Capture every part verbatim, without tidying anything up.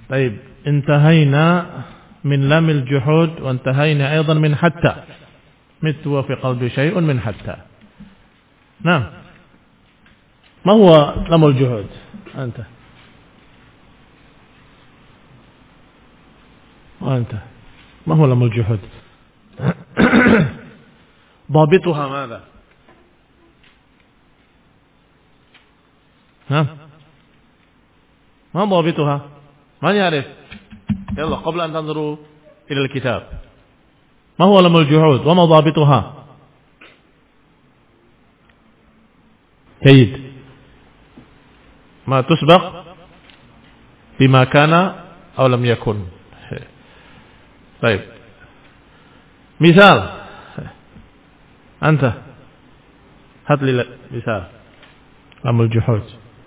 طيب انتهينا من لام الجحود وانتهينا أيضا من حتى مت وفي قلبي شيء من حتى. نعم. ما هو لام الجحود أنت وأنت ما هو لام الجحود؟ ضابطها ماذا؟ نعم. ما ضابطها؟ من يعرف؟ يلا قبل أن تنظروا إلى الكتاب، ما هو لام الجحود وما ضابطها؟ جيد. ما تسبق بما كان أو لم يكن. طيب مثال، أنت هات لي مثال لام الجحود.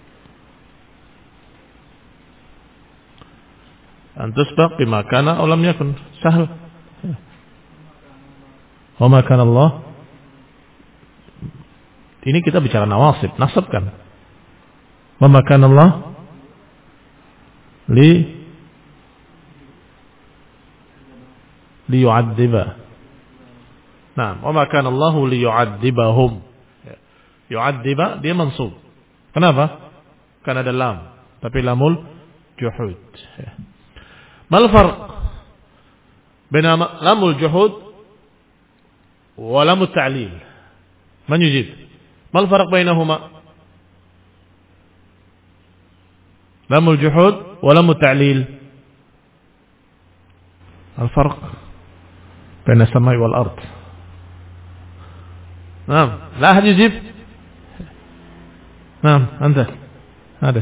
أن تسبق بما كان أو لم يكن، سهل. وما كان الله. Ini kita bicara nawasib, nasab kan. Wama kana Allah li liyu'adziba. Nah, wama kana Allah liyu'adzibahum. Yu'adziba dia mansub. Kenapa? Karena ada lam, tapi lamul juhud. Mal farq baina lamul juhud wa lamut ta'lil? Man yujib? ما الفرق بينهما؟ لام الجحود ولام التعليل. الفرق بين السماء والأرض. نعم. لا أحد يجيب. نعم أنت هذا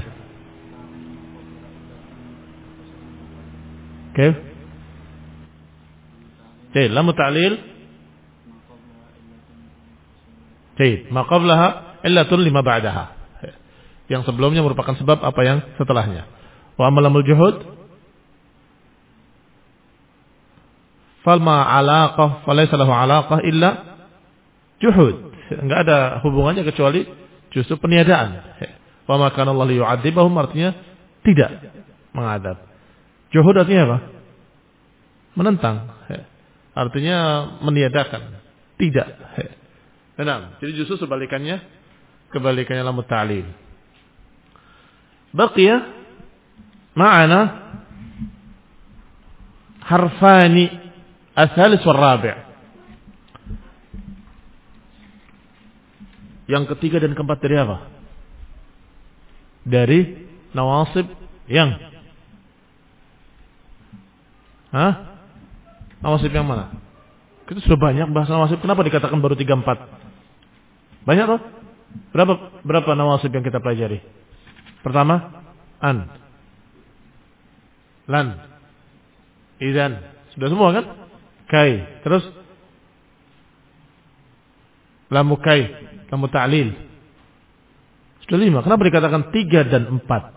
كيف؟ جيد. لام التعليل Baik, ma qablaha illatun lima ba'daha. Yang sebelumnya merupakan sebab apa yang setelahnya. Wa amalamul juhud fal ma 'alaqah falaysa lahu 'alaqah illa juhud. Enggak ada hubungannya kecuali justru peniadaan. Wa ma kana Allah liyu'adzibahum artinya tidak mengadab. Juhud artinya apa? Menentang. Artinya meniadakan, tidak. Nah, jadi justru sebalikannya, kebalikannya lam ta'lil. Baqiya ma'ana harfani ats-tsalits war-rabi'. Yang ketiga dan keempat dari apa? Dari nawasib yang Hah? Nawasib yang mana? Kita sudah banyak bahas nawasib, kenapa dikatakan baru tiga empat? Banyak loh. Berapa berapa nawasib yang kita pelajari? Pertama, an, lan, idzan. Sudah semua kan? Kai. Terus lamu kai, lamu ta'lil. Sudah lima. Kenapa dikatakan tiga dan empat?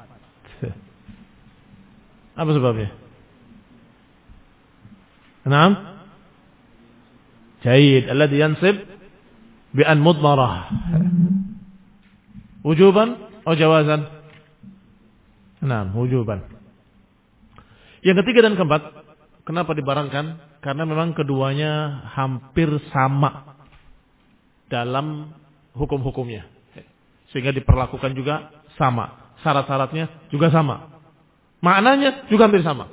Apa sebabnya? Naam. Jayyid. Alladhi yansib bi'an mudmarah. Wujuban atau jawazan? Naam, wujuban. Yang ketiga dan keempat, kenapa dibarangkan? Karena memang keduanya hampir sama dalam hukum-hukumnya. Sehingga diperlakukan juga sama. Syarat-syaratnya juga sama. Maknanya juga hampir sama.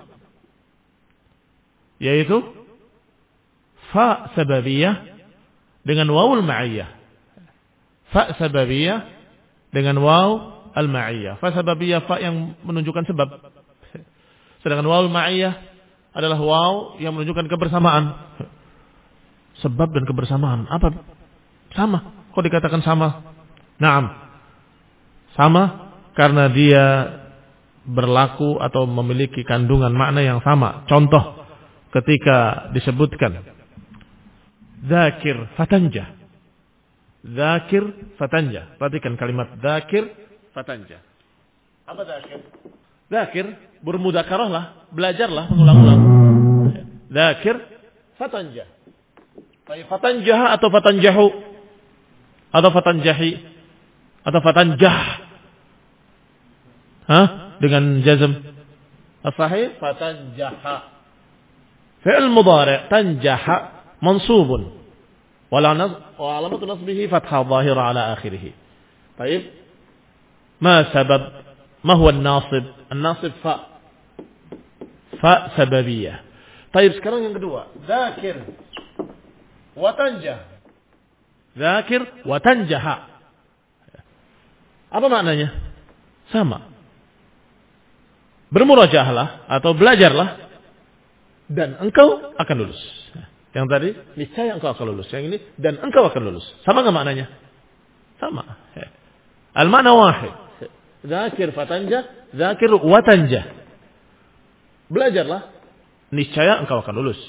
Yaitu fa sababiyah dengan wawul ma'iyah. Fa sababiyah dengan waw al-ma'iyah. Fa sababiyah fa yang menunjukkan sebab. Sedangkan waw al-ma'iyah adalah waw yang menunjukkan kebersamaan. Sebab dan kebersamaan. Apa? Sama. Kok dikatakan sama? Naam. Sama karena dia berlaku atau memiliki kandungan makna yang sama. Contoh ketika disebutkan Dzakir fatanja. Dzakir fatanja. Perhatikan kalimat dzakir fatanja. Apa dzakir? Dzakir bermudzakarahlah, belajarlah, mengulang-ulang. Dzakir fatanja. Baik, fatanjah atau fatanjahu atau fatanjahi atau fatanjah. Hah? Dengan jazm. As-sahih fatanjaha. Fi'il mudhari' tanjaha mansubun. Wa alamatu nasbihi fathah dhahira ala akhirih. Baik. Ma sabab? Ma huwa an-nasib? An-nasib fa. Fa sababiyah. Baik, sekarang yang kedua. Dzakir wa tanjah. Dzakir wa tanjaha. Apa maknanya? Sama. Bermurajaahlah atau belajarlah dan engkau akan lulus. Yang tadi niscaya engkau akan lulus. Yang ini dan engkau akan lulus. Sama enggak maknanya? Sama. Al-makna wahid. Dzakir fatanjah, dzakir wa tanjah. Belajarlah, niscaya engkau akan lulus.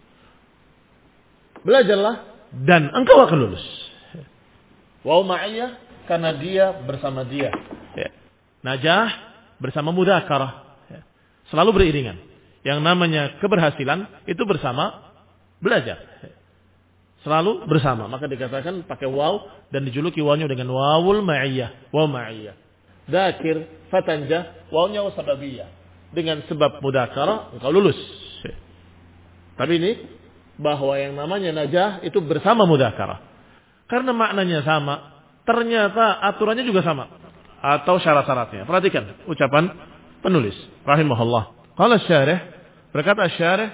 Belajarlah dan engkau akan lulus. Wa ma'iyah, karena dia bersama dia. Najah bersama mudzakarah. Selalu beriringan. Yang namanya keberhasilan itu bersama belajar. Selalu bersama. Maka dikatakan pakai waw dan dijuluki wawnya dengan wawul ma'iyah. Waw ma'iyah. Dzakir fatanjah, wawnya wasababiyah. Dengan sebab mudzakarah engkau lulus. Tapi ini bahwa yang namanya najah itu bersama mudzakarah. Karena maknanya sama, ternyata aturannya juga sama atau syarat-syaratnya. Perhatikan ucapan penulis rahimahullah. Qala syarih, berkata syarih,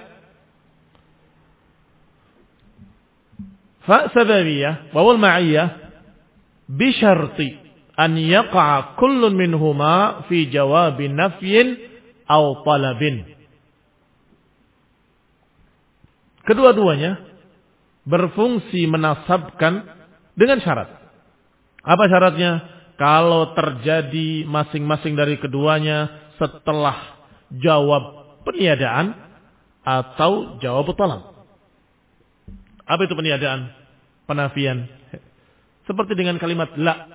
fa sababiyah wa wal ma'iyah bi syarti an yaqa'a kullun minhuma fi jawabi nafyin aw talabin. Kedua-duanya berfungsi menasabkan dengan syarat. Apa syaratnya? Kalau terjadi masing-masing dari keduanya setelah jawab peniadaan atau jawab talab. Apa itu peniadaan? Penafian. Seperti dengan kalimat la.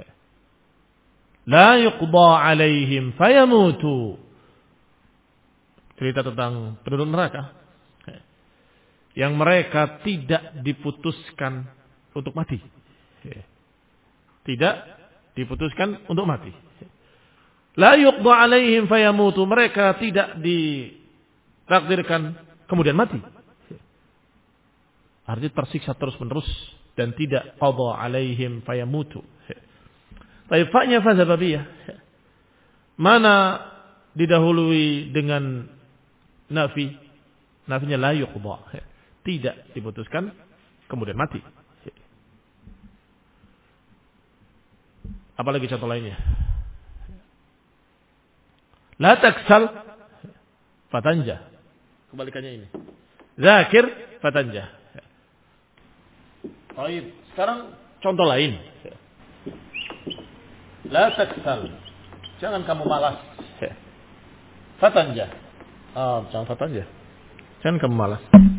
La yuqda alaihim fayamutu. Cerita tentang penduduk neraka. Yang mereka tidak diputuskan untuk mati. Tidak diputuskan untuk mati. La yuqda alaihim fayamutu. Mereka tidak ditakdirkan kemudian mati. Artinya tersiksa terus-menerus dan tidak qada alaihim fayamutu. Tapi fa'nya fa sababiyah. Mana didahului dengan nafi? Nafinya la yuqda. Tidak diputuskan kemudian mati. Apalagi contoh lainnya? La taksal fatanja. Kebalikannya ini. Zakir fatanja. Baik, sekarang contoh lain. La taksal. Jangan kamu malas. Fatanja. Oh, jangan fatanja. Jangan kamu malas.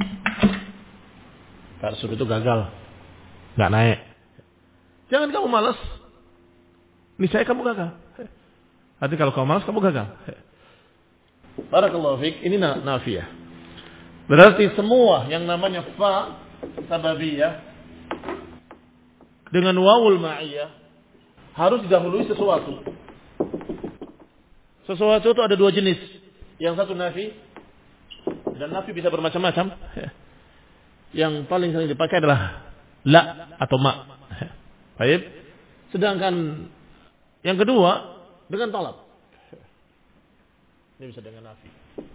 Karsur itu gagal. Enggak naik. Jangan kamu malas. Niscaya kamu gagal. Nanti kalau kamu malas kamu gagal. Barakallahu fiik. Ini nafiyah. Berarti semua yang namanya fa sababiyah dengan wawul ma'iyah harus didahului sesuatu. Sesuatu itu ada dua jenis. Yang satu nafi, dan nafi bisa bermacam-macam. Yang paling sering dipakai adalah la atau ma. Baik. Sedangkan yang kedua dengan talab. Ini bisa dengan nafi.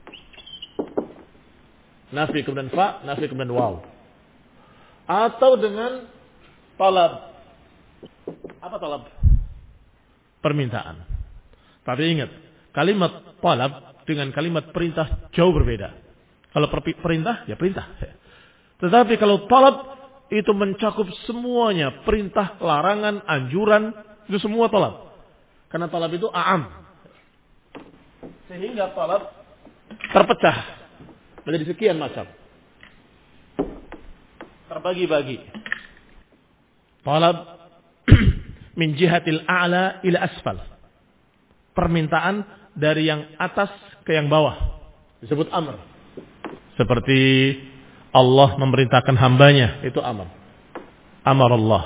Nafi kemudian fa, nafi kemudian waw. Atau dengan talab. Apa talab? Permintaan. Tapi ingat, kalimat talab dengan kalimat perintah jauh berbeda. Kalau perintah, ya perintah. Tetapi kalau talab itu mencakup semuanya, perintah, larangan, anjuran, itu semua talab. Karena talab itu a'am. Sehingga talab terpecah menjadi sekian macam. Terbagi-bagi. Talab min jihatil a'la ila asfal. Permintaan dari yang atas ke yang bawah. Disebut amr. Seperti Allah memerintahkan hambanya, itu amr. Amar Allah.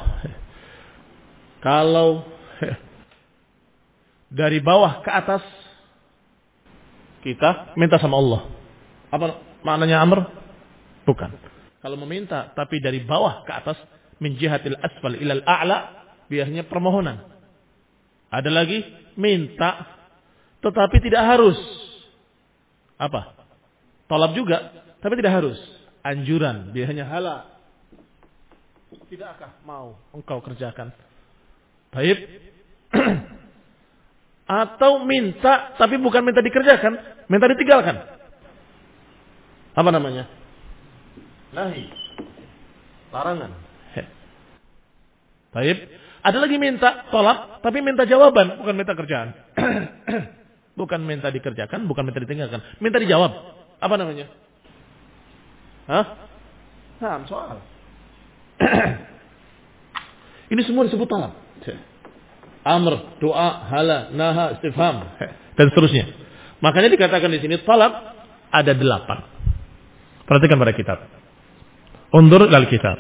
Kalau dari bawah ke atas, kita minta sama Allah. Apa maknanya amr? Bukan. Kalau meminta tapi dari bawah ke atas, min jihatil asfal ilal a'la, biasanya permohonan. Ada lagi minta tetapi tidak harus. Apa? Tolab juga, tapi tidak harus. Anjuran, biasanya hala. Tidakkah mau engkau kerjakan? Baik. Atau minta, tapi bukan minta dikerjakan, minta ditinggalkan. Apa namanya? Nahi. Larangan. Baik. Ada lagi minta, tolak, tapi minta jawaban, bukan minta kerjaan. Bukan minta dikerjakan, bukan minta ditinggalkan. Minta dijawab. Apa namanya? Hah? Nah, soal. Ini semua disebut talab. Amr, doa, hala, naha, istifham, dan seterusnya. Makanya dikatakan di sini talab ada delapan. Perhatikan pada kitab. Undur lal kitab.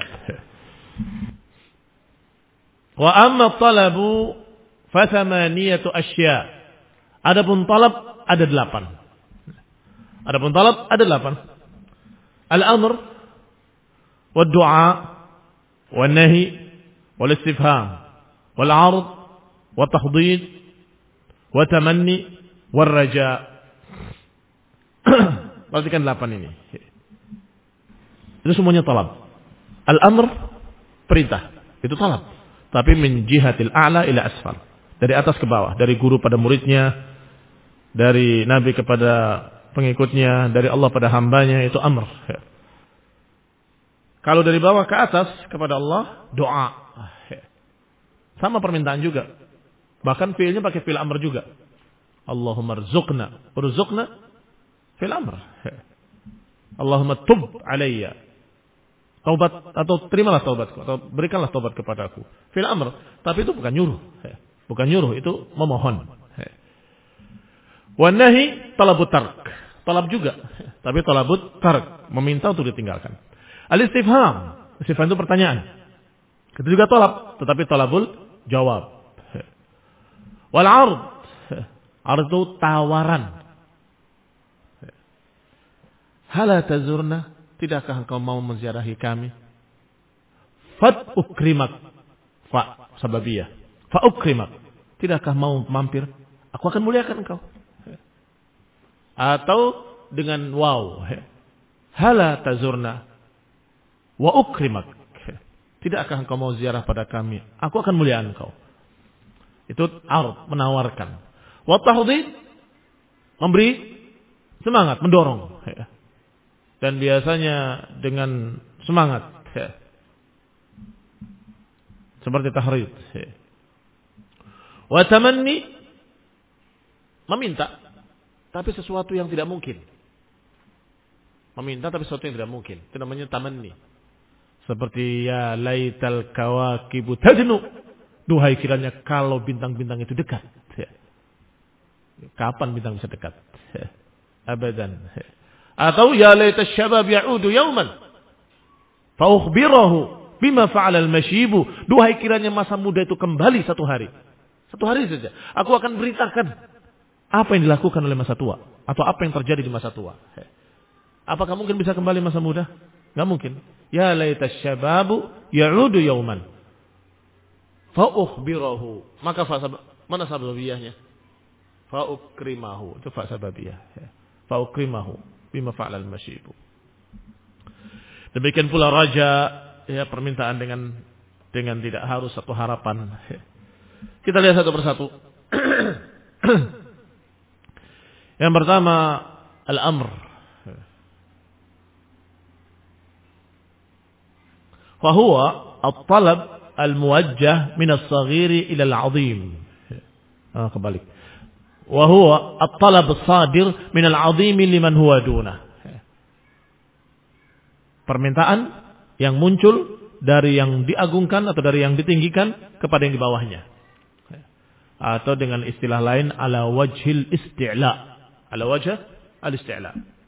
Wa amma talabu fa thamaniyatu asya. Adapun talab ada delapan. Adapun talab ada delapan. Al-amr wa du'a wa nahi wal istifham wal 'ard wa tahdid wa tamanni wal raja. Perhatikan delapan ini. Itu semuanya talab. Al-amr perintah, itu talab. Tapi min jihatil a'la ila asfal. Dari atas ke bawah, dari guru pada muridnya, dari nabi kepada pengikutnya, dari Allah pada hambanya, itu amr. Kalau dari bawah ke atas kepada Allah, doa. Sama permintaan juga. Bahkan fiilnya pakai fiil amr juga. Allahumma rzuqna, rzuqna fiil amr. Allahumma tub alayya. Taubat atau terimalah taubatku atau berikanlah taubat kepadaku. Fil amr, tapi itu bukan nyuruh. Bukan nyuruh, itu memohon. Wa nahi talabut tark. Talab juga, tapi talabut tark, meminta untuk ditinggalkan. Al-istifham, istifham itu pertanyaan. Itu juga talab, tetapi talabul jawab. Wal 'ard, 'ard itu tawaran. Hala tazurna, tidakkah engkau mau menziarahi kami? Fat ukrimak. Fa sababiyah. Fa ukrimak. Tidakkah mau mampir? Aku akan muliakan engkau. Atau dengan waw. Hala tazurna wa ukrimak. Tidakkah engkau mau ziarah pada kami? Aku akan muliakan engkau. Itu ard, menawarkan. Wa tahdid, memberi semangat, mendorong. Dan biasanya dengan semangat. Ya. Seperti tahrid. Ya. Wa tamanni, meminta. Tapi sesuatu yang tidak mungkin. Meminta tapi sesuatu yang tidak mungkin. Itu namanya tamanni. Seperti ya laital kawakibu tadnu. Duhai kiranya kalau bintang-bintang itu dekat. Ya. Kapan bintang bisa dekat? Ya. Abadan. Ya. Atau ya laitas syabab ya'udu yauman fa ukhbirahu bima fa'ala al-mashibu. Duhai kiranya masa muda itu kembali satu hari. Satu hari saja. Aku akan beritakan apa yang dilakukan oleh masa tua atau apa yang terjadi di masa tua. Apakah mungkin bisa kembali masa muda? Enggak mungkin. Ya laitas syababu ya'udu yauman fa ukhbirahu. Maka fa mana sababiyahnya? Fa ukrimahu. Itu fa sababiyah. Fa ukrimahu bima fa'ala al-mashibu. Demikian pula raja, ya, permintaan dengan dengan tidak harus satu harapan. Kita lihat satu persatu. Yang pertama al-amr. Wa huwa at-talab al-muwajjah min as-saghir ila al-'azim. Ah, kebalik. Wa huwa at-talab as-sadir min al-'azim liman huwa dunah. Permintaan yang muncul dari yang diagungkan atau dari yang ditinggikan kepada yang di bawahnya. Atau dengan istilah lain ala wajhil isti'la. Ala wajh al-isti'la.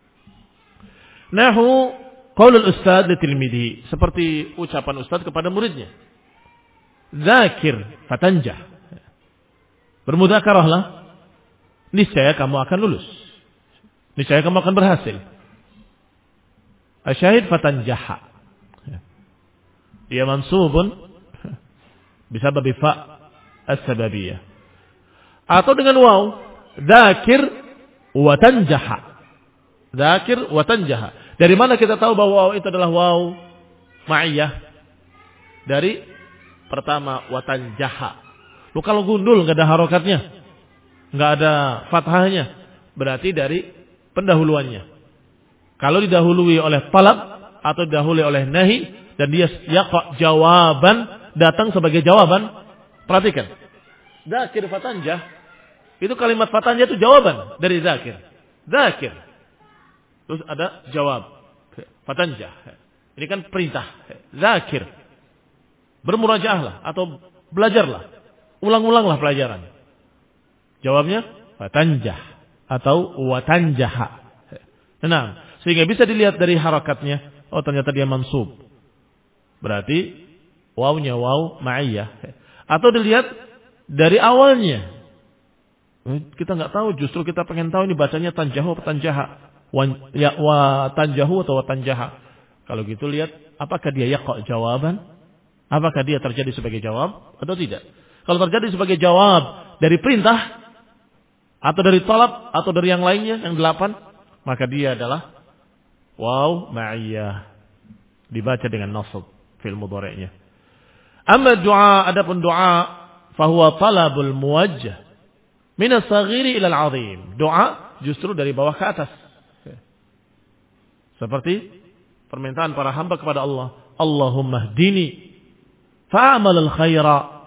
Nahu qaulul ustad li tilmidihi, seperti ucapan ustaz kepada muridnya. Dzakir fatanjah. Bermudzakarahlah, niscaya kamu akan lulus. niscaya kamu akan berhasil. Asyahid fatanjaha. Dia mansubun bisa babi fa as-sababiyah. Atau dengan waw, dzakir wa tanjaha. Dzakir wa tanjaha. Dari mana kita tahu bahwa waw itu adalah waw ma'iyah? Dari pertama wa tanjaha. Lu kalau gundul enggak ada harokatnya, enggak ada fathahnya, berarti dari pendahuluannya. Kalau didahului oleh talab atau didahului oleh nahi dan dia yaqa jawaban, datang sebagai jawaban, perhatikan. Dzakir fatanjah, itu kalimat fatanjah itu jawaban dari dzakir. Dzakir. Terus ada jawab. Fatanjah. Ini kan perintah. Dzakir. Bermurajaahlah atau belajarlah. Ulang-ulanglah pelajaran. Jawabnya fatanjah atau watanjaha. Nah, sehingga bisa dilihat dari harakatnya, oh ternyata dia mansub. Berarti wawnya waw ma'iyah. Atau dilihat dari awalnya. Kita nggak tahu, justru kita pengen tahu ini bacanya tanjahu atau tanjaha. Wa, ya, wa tanjahu atau wa tanjaha. Kalau gitu lihat apakah dia yaqa jawaban? Apakah dia terjadi sebagai jawab atau tidak? Kalau terjadi sebagai jawab dari perintah atau dari talab atau dari yang lainnya yang delapan, maka dia adalah waw ma'iyah, dibaca dengan nasab fil mudhari'nya. Amma du'a, adapun doa, fahuwa talabul muwajjah min as-saghiri ila al-'azim. Doa justru dari bawah ke atas. Seperti permintaan para hamba kepada Allah, Allahumma hdini fa'amal al-khaira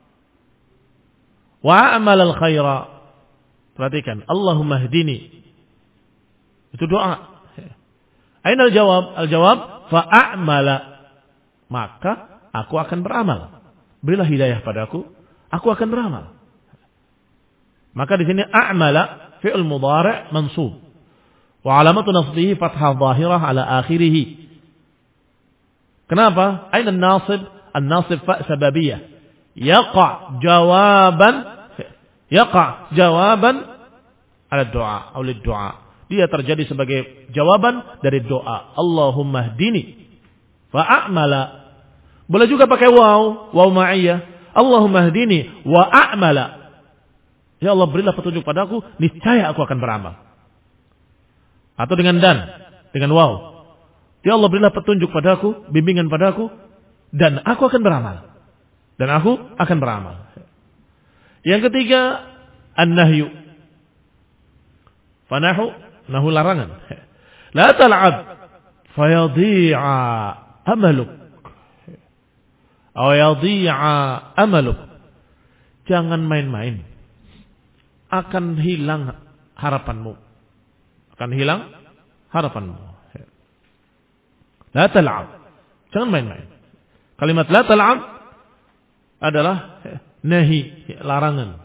wa'amal al-khaira. Perhatikan, Allahumma hdini. Itu doa. Aina al-jawab? Al-jawab fa'amala. Maka aku akan beramal. Berilah hidayah padaku, aku akan beramal. Maka di sini a'mala fi'il mudhari' mansub. Wa alamatu nasbihi fathah zahirah ala akhirih. Kenapa? Aina an-nasib? An-nasib fa' sababiyah. Yaqa' jawaban yaqa' jawaban ala doa atau lid doa. Dia terjadi sebagai jawaban dari doa. Allahumma hdini fa'amala. Boleh juga pakai waw, waw ma'iyah. Allahumma hdini wa a'mala. Ya Allah, berilah petunjuk padaku, niscaya aku akan beramal. Atau dengan dan, dengan waw. Ya Allah, berilah petunjuk padaku, bimbingan padaku, dan aku akan beramal. Dan aku akan beramal. Yang ketiga, an-nahyu. Fanahu, nahu larangan. La tal'ab fayadhi'a amaluk. Aw yadhi'a amaluk. Jangan main-main. Akan hilang harapanmu. Akan hilang harapanmu. La tal'ab. Jangan main-main. Kalimat la tal'ab adalah nahi, larangan.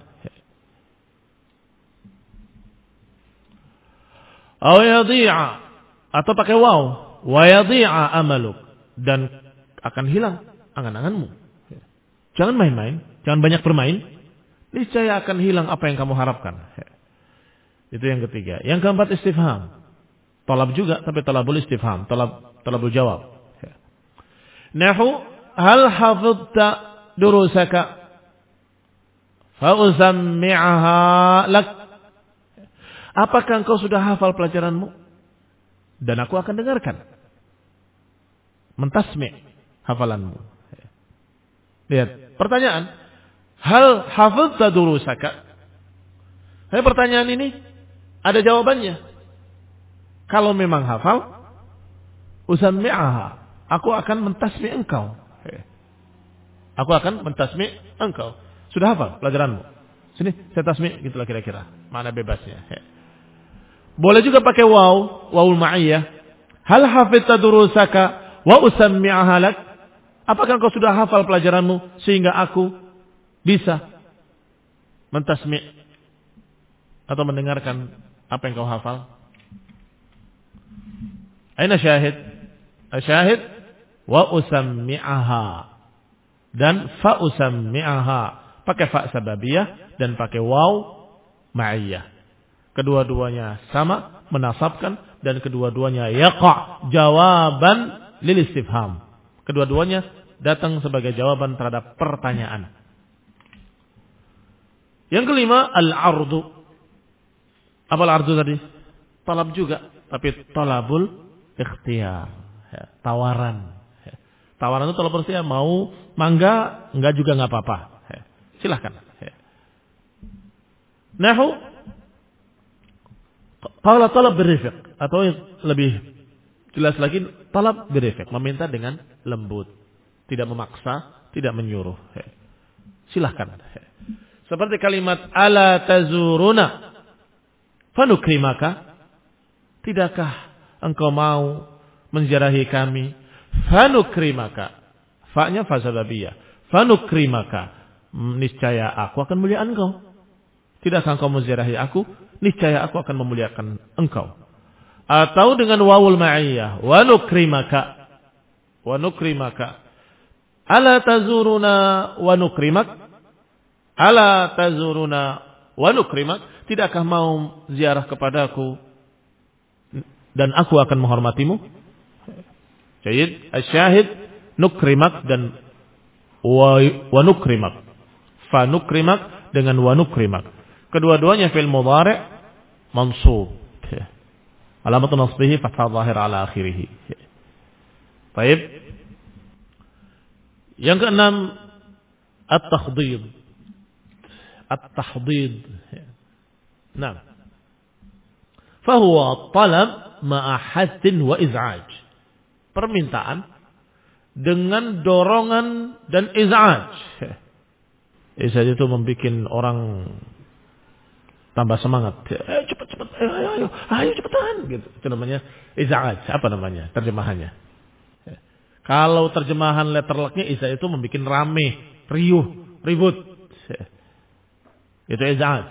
Aw yadhi'a, atau pakai waw, wa yadhi'a amaluk, dan akan hilang angan-anganmu. Jangan main-main, jangan banyak bermain, niscaya akan hilang apa yang kamu harapkan. Itu yang ketiga. Yang keempat istifham. Talab juga, tapi talabul istifham, talab talabul jawab. Nahu, hal hafidta durusaka fa usammi'aha lak. Apakah engkau sudah hafal pelajaranmu? Dan aku akan dengarkan. Mentasmi' hafalanmu. Lihat, pertanyaan. Hal hafidta durusaka? Nah, pertanyaan ini ada jawabannya. Kalau memang hafal, usammi'aha. Aku akan mentasmi' engkau. Aku akan mentasmi' engkau. Sudah hafal pelajaranmu? Sini, saya tasmi' gitulah kira-kira. Mana bebasnya. Boleh juga pakai waw, wawul ma'iyah. Hal hafidta durusaka wa usammi'aha lak? Apakah engkau sudah hafal pelajaranmu sehingga aku bisa mentasmi' atau mendengarkan apa yang kau hafal? Aina syahid? Syahid wa usammi'aha dan fa usammi'aha. Pakai fa sababiyah dan pakai waw ma'iyah. Kedua-duanya sama, menasabkan, dan kedua-duanya yaqa' jawaban lil istifham. Kedua-duanya datang sebagai jawaban terhadap pertanyaan. Yang kelima, al-ardu. Apa al-ardu tadi? Talab juga, tapi talabul ikhtiyar. Ya, tawaran. Ya. Tawaran itu talabul ikhtiyar, mau mangga, enggak juga enggak apa-apa. Ya. Silahkan. Ya. Nahu qala talab birifq, atau lebih jelas lagi talab birifq, meminta dengan lembut, tidak memaksa, tidak menyuruh. Ya. Silahkan. Ya. Seperti kalimat ala tazuruna fanukrimaka, tidakkah engkau mau menziarahi kami? Fanukrimaka, fa-nya fa sababiyah. Fanukrimaka, niscaya aku akan muliakan engkau. Tidakkah engkau menziarahi aku? Niscaya aku akan memuliakan engkau. Atau dengan wawul ma'iyah, wa nukrimaka, wa nukrimaka. Ala tazuruna wa nukrimak, ala tazuruna wa nukrimak, tidakkah mau ziarah kepadaku dan aku akan menghormatimu? Jayid, asyahid nukrimak dan wa, wa nukrimak. Fa nukrimak dengan wa nukrimak. Kedua-duanya fil mudhari' mansub. Alamat nasbihi fathah zahir ala akhirih. Baik. Yang keenam, at-tahdid. At-tahdid. Nah. Fahuwa talab ma'a hastin wa iz'aj. Permintaan dengan dorongan dan iz'aj. Iz'aj itu membuat orang tambah semangat. Ayo cepat cepat, ayo ayo ayo, ayo cepetan gitu. Itu namanya iz'aj. Apa namanya terjemahannya? Kalau terjemahan letterlocknya iz'aj itu membuat rame, riuh, ribut. Itu iz'aj.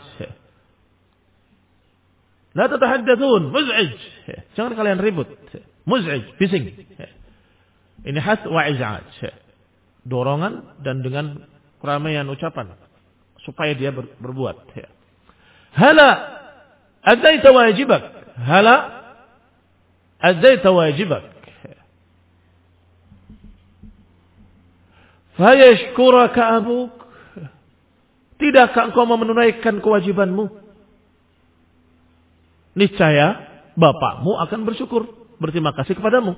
La tatahaddatsun, muz'ij. Jangan kalian ribut. Muz'ij, bising. Ini has wa iz'aj. Dorongan dan dengan keramaian ucapan supaya dia ber, berbuat. Hala adaita wajibak. Hala adaita wajibak. Fayashkuraka abuk. Tidakkah engkau menunaikan kewajibanmu? Niscaya bapakmu akan bersyukur, berterima kasih kepadamu.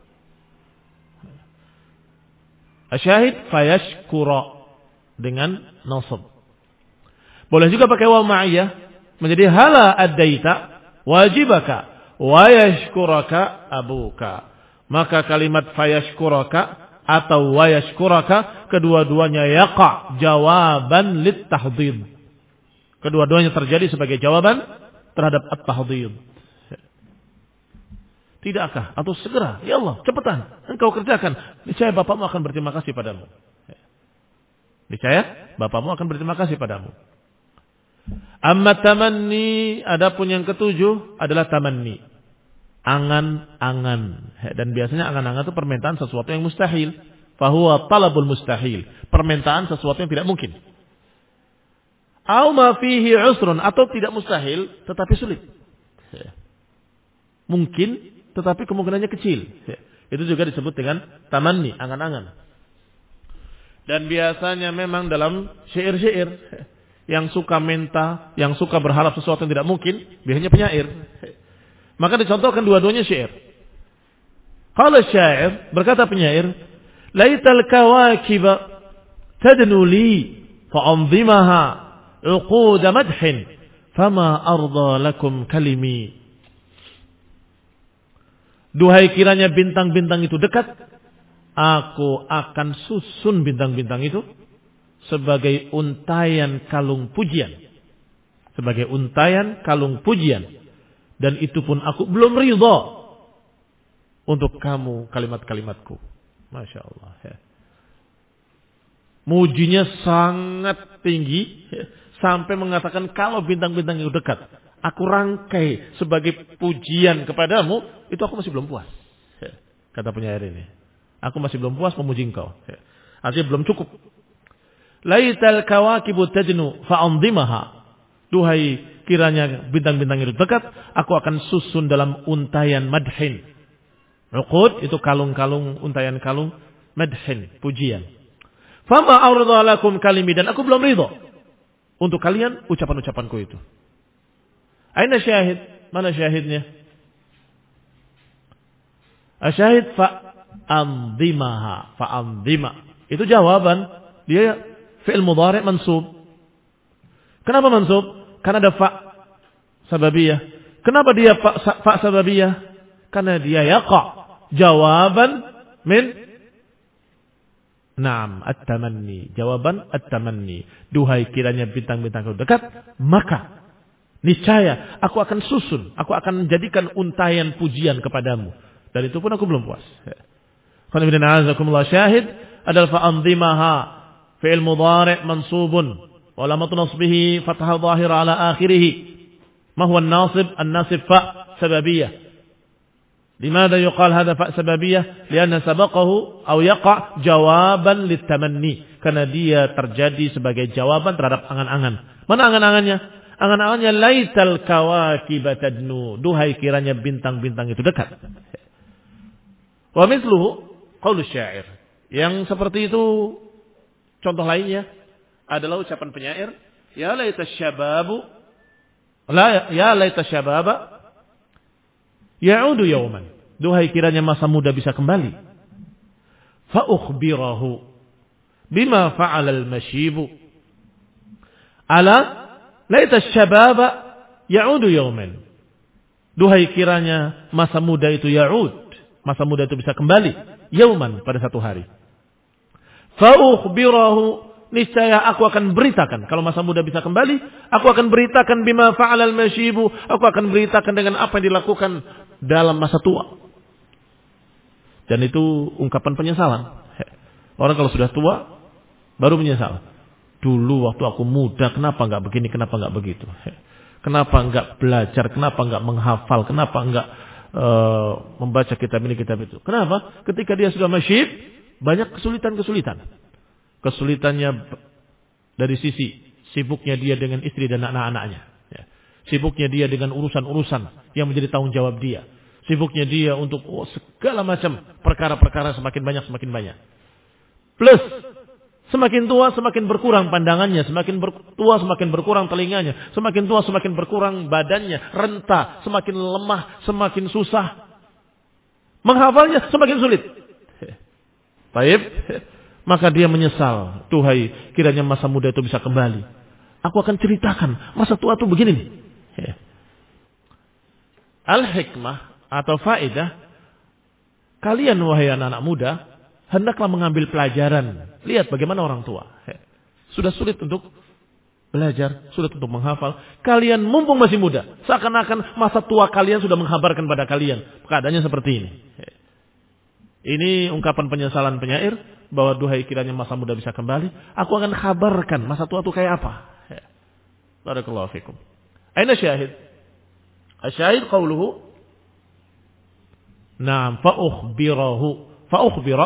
Asyahid fayashkura dengan nasab. Boleh juga pakai waw ma'iyah menjadi hala addaita wajibaka wa yashkuraka abuka. Maka kalimat fayashkuraka atau wa yashkuraka kedua-duanya yaqa jawaban lit tahdid. Kedua-duanya terjadi sebagai jawaban terhadap at-tahdid. Tidakkah atau segera, ya Allah, cepetan engkau kerjakan, niscaya bapakmu akan berterima kasih padamu. Niscaya bapakmu akan berterima kasih padamu. Amma tamanni, adapun yang ketujuh adalah tamanni. Angan-angan. Dan biasanya angan-angan itu permintaan sesuatu yang mustahil. Fahuwa talabul mustahil. Permintaan sesuatu yang tidak mungkin. Au ma fihi usrun, atau tidak mustahil tetapi sulit. Mungkin tetapi kemungkinannya kecil. Itu juga disebut dengan tamanni, angan-angan. Dan biasanya memang dalam syair-syair yang suka minta, yang suka berharap sesuatu yang tidak mungkin, biasanya penyair. Maka dicontohkan dua-duanya syair. Qala syair, berkata penyair, laital kawakiba tadnu li fa'anzimaha uqud madhin fama arda lakum kalimi. Duhai kiranya bintang-bintang itu dekat, aku akan susun bintang-bintang itu sebagai untayan kalung pujian. Sebagai untayan kalung pujian. Dan itu pun aku belum ridha untuk kamu kalimat-kalimatku. Masya Allah. Ya. Mujinya sangat tinggi. Ya. Sampai mengatakan kalau bintang-bintang itu dekat, aku rangkai sebagai pujian kepadamu, itu aku masih belum puas. Ya. Kata penyair ini. Aku masih belum puas memuji engkau. Ya. Artinya belum cukup. Laital kawakibu tajnu fa'anzimaha. Duhai kiranya bintang-bintang itu dekat, aku akan susun dalam untayan madhin. Uqud itu kalung-kalung, untayan kalung, madhin, pujian. Fama awradha lakum kalimi, dan aku belum ridho untuk kalian ucapan-ucapanku itu. Aina syahid? Mana syahidnya? Asyahid fa'anzimaha, fa'anzima. Itu jawaban, dia fi'il mudhari' mansub. Kenapa mansub? Karena ada fa sababiyah. Kenapa dia fa, fa sababiyah? Karena dia yaqa. Jawaban min Naam, at-tamanni. Jawaban at-tamanni. Duhai kiranya bintang-bintang itu dekat, maka niscaya aku akan susun, aku akan menjadikan untayan pujian kepadamu. Dan itu pun aku belum puas. Qul inna a'udzubikumullah syahid adalah fa'anzimaha fi'il mudhari' mansubun. Walamatu nasbihi fathah zahir ala akhirih. Ma huwa an-nasib? An-nasib fa sababiyah. Limadha yuqal hadha fa sababiyah? Lianna sabaqahu aw yaqa' jawaban litamanni. Karena dia terjadi sebagai jawaban terhadap angan-angan. Mana angan-angannya? Angan-angannya laital kawakib tadnu. Duhai kiranya bintang-bintang itu dekat. Wa mithluhu qaulus syair. Yang seperti itu contoh lainnya adalah ucapan penyair, ya laita syababu la ya laita syababa ya'udu yawman. Duhai kiranya masa muda bisa kembali. Fa ukhbirahu bima fa'ala al-mashibu. Ala laita syababa ya'udu yawman. Duhai kiranya masa muda itu ya'ud, masa muda itu bisa kembali yauman, pada satu hari. Fa ukhbirahu, niscaya aku akan beritakan. Kalau masa muda bisa kembali, aku akan beritakan bima fa'alal masyibu. Aku akan beritakan dengan apa yang dilakukan dalam masa tua. Dan itu ungkapan penyesalan. Orang kalau sudah tua, baru menyesal. Dulu waktu aku muda, kenapa enggak begini, kenapa enggak begitu. Kenapa enggak belajar, kenapa enggak menghafal, kenapa enggak uh, membaca kitab ini, kitab itu. Kenapa? Ketika dia sudah masyib, banyak kesulitan-kesulitan. Kesulitannya dari sisi sibuknya dia dengan istri dan anak-anaknya. Ya. Sibuknya dia dengan urusan-urusan yang menjadi tanggung jawab dia. Sibuknya dia untuk oh, segala macam perkara-perkara semakin banyak, semakin banyak. Plus, semakin tua semakin berkurang pandangannya, semakin tua semakin berkurang telinganya, semakin tua semakin berkurang badannya, renta, semakin lemah, semakin susah. Menghafalnya semakin sulit. Baik. Maka dia menyesal. Tuhai, kiranya masa muda itu bisa kembali. Aku akan ceritakan masa tua itu begini nih. Al-hikmah atau faedah, kalian wahai anak-anak muda, hendaklah mengambil pelajaran. Lihat bagaimana orang tua. Sudah sulit untuk belajar, sulit untuk menghafal. Kalian mumpung masih muda, seakan-akan masa tua kalian sudah menghabarkan pada kalian. Keadaannya seperti ini. Ini ungkapan penyesalan penyair, bahwa duhai kiranya masa muda bisa kembali, aku akan kabarkan masa tua itu kayak apa. Barakallahu fikum. Aina syahid? Asyahid qauluhu, na'am, fa ukhbirahu. Fa ukhbira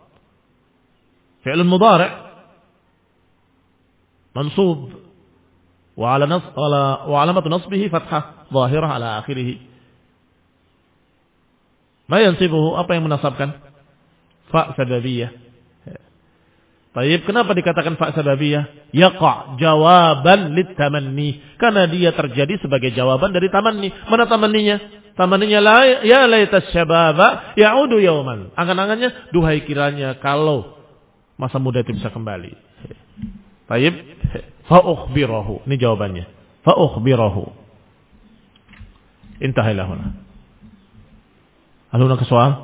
fi'l mudhari' mansub wa 'ala nas wa 'alamat nasbihi fathah dhahirah 'ala akhirih. Ma yansibuhu, apa yang menasabkan? Fa sababiyah. Baik, kenapa dikatakan fa sababiyah? Yaqa' jawaban litamanni. Karena dia terjadi sebagai jawaban dari tamanni. Mana tamanninya? Tamanninya la ya laitas syababa ya'udu yauman. Angan-angannya, duhai kiranya kalau masa muda itu bisa kembali. Baik, fa ukhbirahu. Ini jawabannya. Fa ukhbirahu. Intahailah huna. Hal hunaka soal?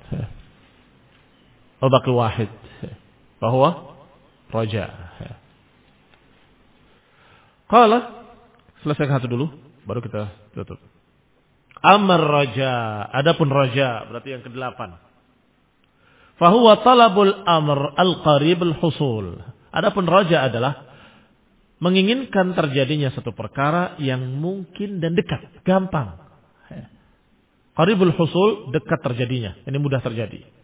Atau baqi wahid? Bahwa raja. Qala, selesaikan satu dulu baru kita tutup. Amar raja, adapun raja berarti yang kedelapan. Fahuwa talabul amr al-qarib al-husul. Adapun raja adalah menginginkan terjadinya satu perkara yang mungkin dan dekat, gampang. Qaribul husul, dekat terjadinya, ini mudah terjadi.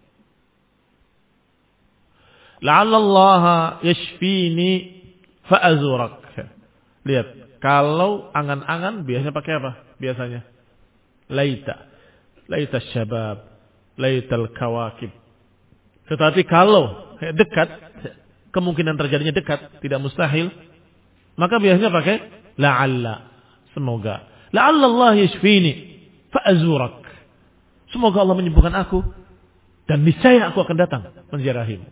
La'allallaha yashfini fa'azurak. Lihat, kalau angan-angan biasanya pakai apa? Biasanya laita. Laita syabab, laital kawakib. Tetapi kalau dekat, kemungkinan terjadinya dekat, tidak mustahil, maka biasanya pakai la'alla. Semoga. La'alla Allah yashfini fa'azurak. Semoga Allah menyembuhkan aku dan niscaya aku akan datang menziarahimu.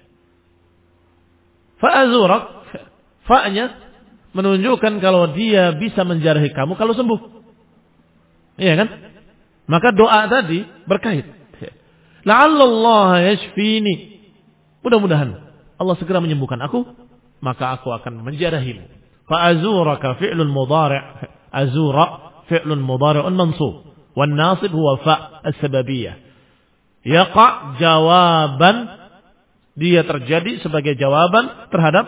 Fa'azurak, fa'nya menunjukkan kalau dia bisa menziarahi kamu kalau sembuh. Iya kan? Maka doa tadi berkait. La'alla Allah yashfini. Mudah-mudahan Allah segera menyembuhkan aku, maka aku akan menziarahimu. Fa'azuraka fi'lun mudhari'. Azura fi'lun mudhari'un mansub. Wan nasib huwa fa' as-sababiyah. Yaqa' jawaban, dia terjadi sebagai jawaban terhadap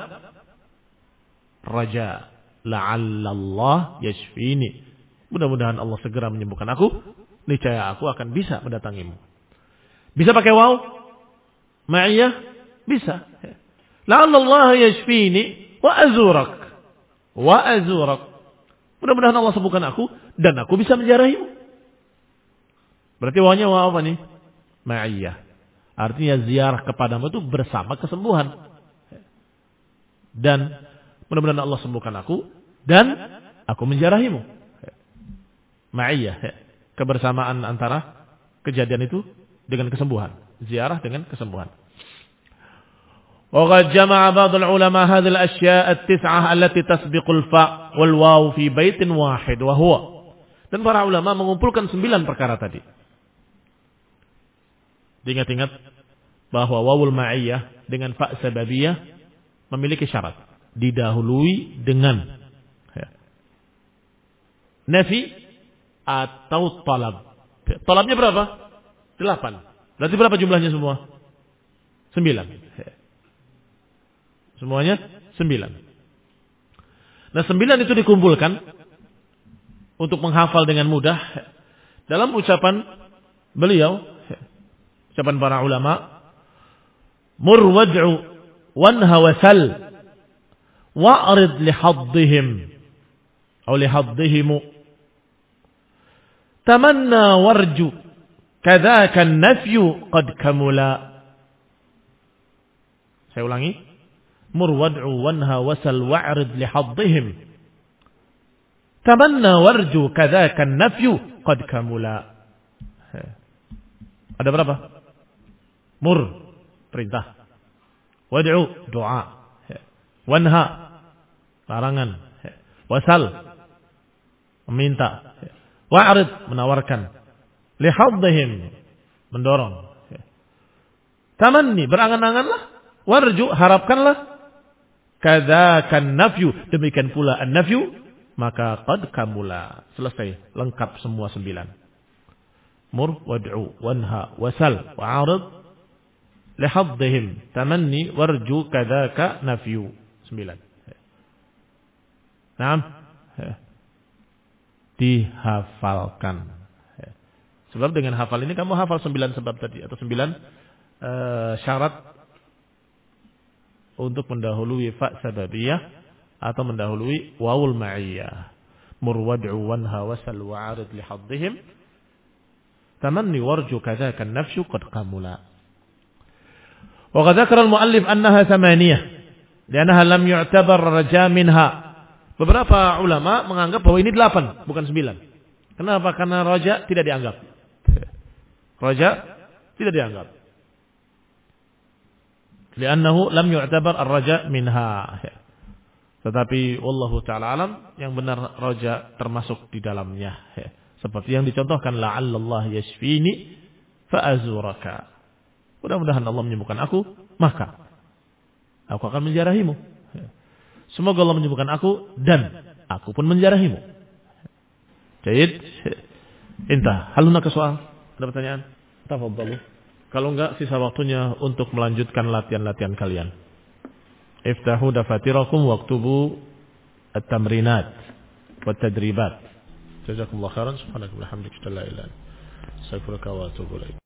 raja. La'alla Allah yashfini. Mudah-mudahan Allah segera menyembuhkan aku, niscaya aku akan bisa mendatangimu. Bisa pakai waw? Ma'iyah? Bisa. La'alla Allah yashfini wa azurak. Wa azurak. Mudah-mudahan Allah sembuhkan aku dan aku bisa menziarahimu. Berarti wawnya waw apa nih? Ma'iyah. Artinya ziarah kepadamu itu bersama kesembuhan. Dan mudah-mudahan Allah sembuhkan aku dan aku menziarahimu. Ma'iyah. Kebersamaan antara kejadian itu dengan kesembuhan. Ziarah dengan kesembuhan. وقد جمع بعض العلماء هذه الأشياء التسعة التي تسبق الفاء والواو في بيت واحد وهو. Dan para ulama mengumpulkan sembilan perkara tadi. Diingat-ingat bahwa wawul ma'iyah dengan fa' sababiyah memiliki syarat. Didahului dengan ya, nafi atau talab. Talabnya berapa? Delapan. Berarti berapa jumlahnya semua? Sembilan. Semuanya sembilan. Nah sembilan itu dikumpulkan untuk menghafal dengan mudah dalam ucapan beliau, ucapan para ulama, mur wad'u wanha wasal wa'rid lihaddihim atau lihaddihimu tamanna warju kadzaka an-nafyu qad kamula. Saya ulangi, mur wad'u wanha wasal wa'rid lihaddihim tamanna warju kadzaka an-nafyu qad kamula. Ada berapa? Mur, perintah. Wad'u, doa. Wanha, larangan. Wasal, meminta. Wa'rid, menawarkan. Lihaddihim, mendorong. Tamanni, berangan-anganlah. Warju, harapkanlah. Kadzakan nafyu, demikian pula an-nafyu, maka qad kamula. Selesai, lengkap semua sembilan. Mur, wad'u, wanha, wasal, wa'arid, lihaddihim, tamanni, warju, kadzaka, nafyu. Sembilan. Naam. Dihafalkan. Sebab dengan hafal ini kamu hafal sembilan sebab tadi. Atau sembilan uh, syarat untuk mendahului fa' sababiyah atau mendahului wawul ma'iyah. Mur wad'u wanha wasal wa'arid lihaddihim tamanni warju kadzaka an-nafyu qad kamula. Wa qad dzakara al-muallif annaha thamaniyah li'annaha lam yu'tabar raja minha. Beberapa ulama menganggap bahwa ini delapan bukan sembilan. Kenapa? Karena raja tidak dianggap. Raja tidak dianggap. Li'annahu lam yu'tabar ar-raja minha. Tetapi wallahu ta'ala alam, yang benar raja termasuk di dalamnya. Seperti yang dicontohkan, la'allallah yashfini fa'azuraka. Mudah-mudahan Allah menyembuhkan aku, maka aku akan menziarahimu. Semoga Allah menyembuhkan aku dan aku pun menziarahimu. Baik. Intah. Haluna ke soal. Ada pertanyaan? Tafadhalu. Kalau enggak, sisa waktunya untuk melanjutkan latihan-latihan kalian. Iftahu dafatirakum waktubu at-tamrinat wa tadribat. Jazakumullah khairan. Subhanallahi wa bihamdihi, la ilaha illa anta, astaghfiruka wa atubu ilaik.